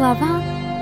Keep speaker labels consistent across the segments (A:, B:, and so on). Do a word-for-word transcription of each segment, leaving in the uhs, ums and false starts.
A: Глава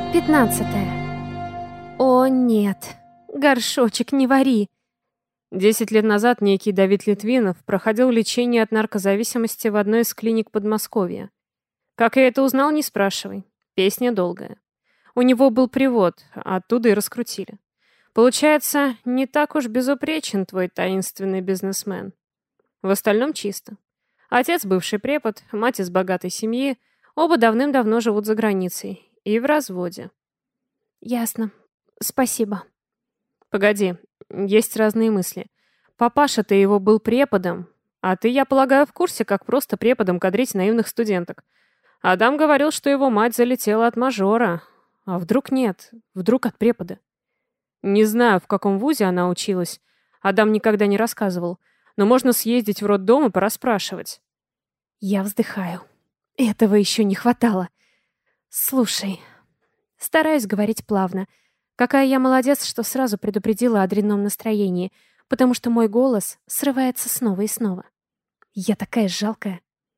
A: пятнадцатая. О, нет. Горшочек, не вари.
B: Десять лет назад некий Давид Литвинов проходил лечение от наркозависимости в одной из клиник Подмосковья. Как я это узнал, не спрашивай. Песня долгая. У него был привод, оттуда и раскрутили. Получается, не так уж безупречен твой таинственный бизнесмен. В остальном чисто. Отец бывший препод, мать из богатой семьи, оба давным-давно живут за границей и в разводе.
A: Ясно. Спасибо.
B: Погоди, есть разные мысли. Папаша-то его был преподом, а ты, я полагаю, в курсе, как просто преподом кадрить наивных студенток. Адам говорил, что его мать залетела от мажора. А вдруг нет? Вдруг от препода? Не знаю, в каком вузе она училась. Адам никогда не рассказывал. Но можно съездить в роддом и порасспрашивать.
A: Я вздыхаю. Этого еще не хватало. Слушай, стараюсь говорить плавно. Какая я молодец, что сразу предупредила о дрянном настроении, потому что мой голос срывается снова и снова. Я такая жалкая.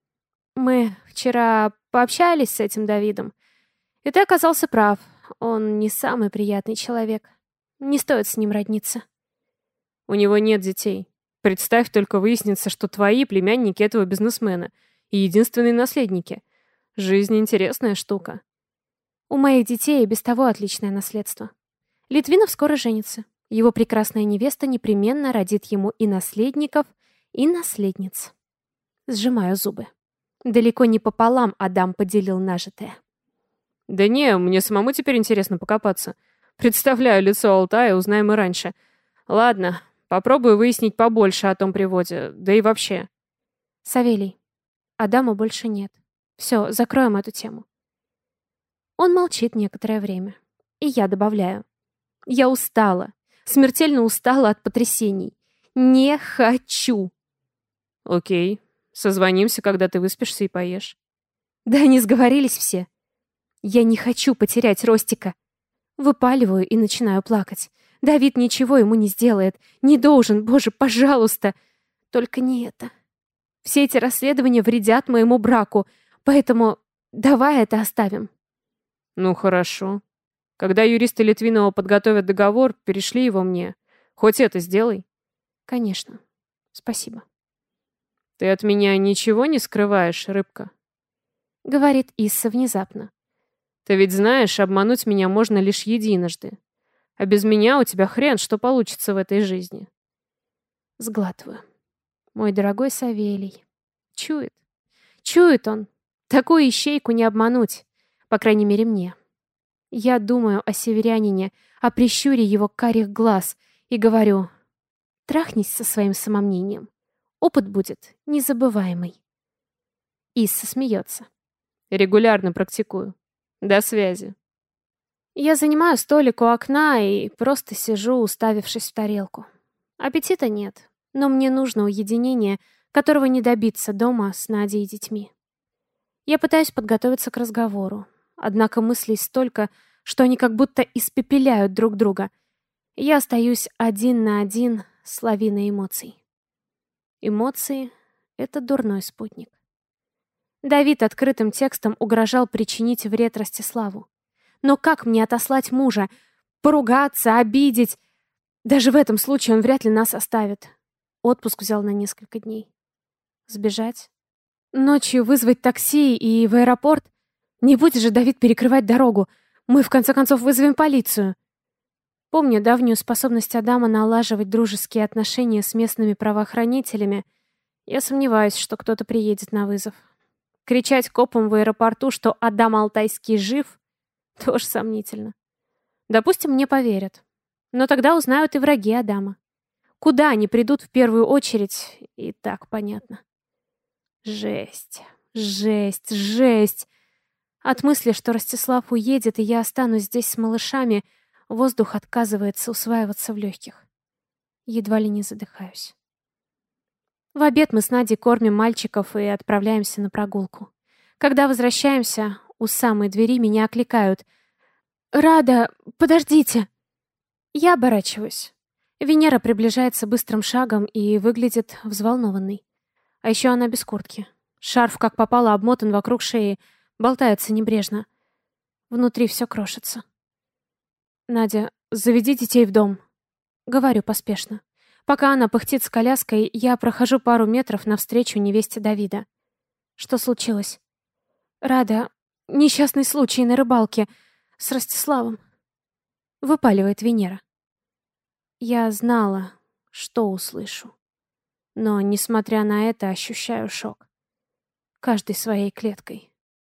A: Мы вчера пообщались с этим Давидом, и ты оказался прав. Он не самый приятный человек. Не стоит с ним родниться.
B: У него нет детей. Представь, только выяснится, что твои племянники этого бизнесмена и единственные наследники. Жизнь интересная штука.
A: У моих детей и без того отличное наследство. Литвинов скоро женится. Его прекрасная невеста непременно родит ему и наследников, и наследниц. Сжимаю зубы. Далеко не пополам Адам поделил нажитое.
B: Да не, мне самому теперь интересно покопаться. Представляю лицо Алтая, узнаем и раньше. Ладно, попробую выяснить побольше о том приводе, да и вообще.
A: Савелий, Адама больше нет. Все, закроем эту тему. Он молчит некоторое время. И я добавляю. Я устала. Смертельно устала от потрясений. Не хочу.
B: Окей. Созвонимся, когда ты выспишься и поешь.
A: Да они сговорились все. Я не хочу потерять Ростика. Выпаливаю и начинаю плакать. Давид ничего ему не сделает. Не должен, боже, пожалуйста. Только не это. Все эти расследования вредят моему браку, поэтому давай это оставим.
B: Ну, хорошо. Когда юристы Литвинова подготовят договор, перешли его мне. Хоть это сделай.
A: Конечно. Спасибо.
B: Ты от меня ничего не скрываешь, рыбка?
A: Говорит Исса внезапно.
B: Ты ведь знаешь, обмануть меня можно лишь единожды. А без меня у тебя хрен что получится в этой жизни.
A: Сглатываю. Мой дорогой Савелий. Чует. Чует он. Такую ищейку не обмануть. По крайней мере, мне. Я думаю о северянине, о прищуре его карих глаз и говорю: трахнись со своим самомнением. Опыт будет незабываемый. Исса смеется.
B: Регулярно практикую. До связи.
A: Я занимаю столик у окна и просто сижу, уставившись в тарелку. Аппетита нет, но мне нужно уединение, которого не добиться дома с Надей и детьми. Я пытаюсь подготовиться к разговору, однако мыслей столько, что они как будто испепеляют друг друга. Я остаюсь один на один с лавиной эмоций. Эмоции — это дурной спутник. Давид открытым текстом угрожал причинить вред Ростиславу. Но как мне отослать мужа? Поругаться, обидеть? Даже в этом случае он вряд ли нас оставит. Отпуск взял на несколько дней. Сбежать? Ночью вызвать такси и в аэропорт? Не будет же Давид перекрывать дорогу. Мы, в конце концов, вызовем полицию. Помню давнюю способность Адама налаживать дружеские отношения с местными правоохранителями. Я сомневаюсь, что кто-то приедет на вызов. Кричать копам в аэропорту, что Адам Алтайский жив, тоже сомнительно. Допустим, мне поверят. Но тогда узнают и враги Адама. Куда они придут в первую очередь, и так понятно. Жесть, жесть, жесть. От мысли, что Ростислав уедет, и я останусь здесь с малышами, воздух отказывается усваиваться в легких. Едва ли не задыхаюсь. В обед мы с Надей кормим мальчиков и отправляемся на прогулку. Когда возвращаемся, у самой двери меня окликают. «Рада, подождите!» Я оборачиваюсь. Венера приближается быстрым шагом и выглядит взволнованной. А еще она без куртки. Шарф, как попало, обмотан вокруг шеи, болтается небрежно. Внутри все крошится. «Надя, заведи детей в дом», — говорю поспешно. Пока она пыхтит с коляской, я прохожу пару метров навстречу невесте Давида. Что случилось? Рада, несчастный случай на рыбалке с Ростиславом. Выпаливает Венера. Я знала, что услышу. Но, несмотря на это, ощущаю шок. Каждой своей клеткой.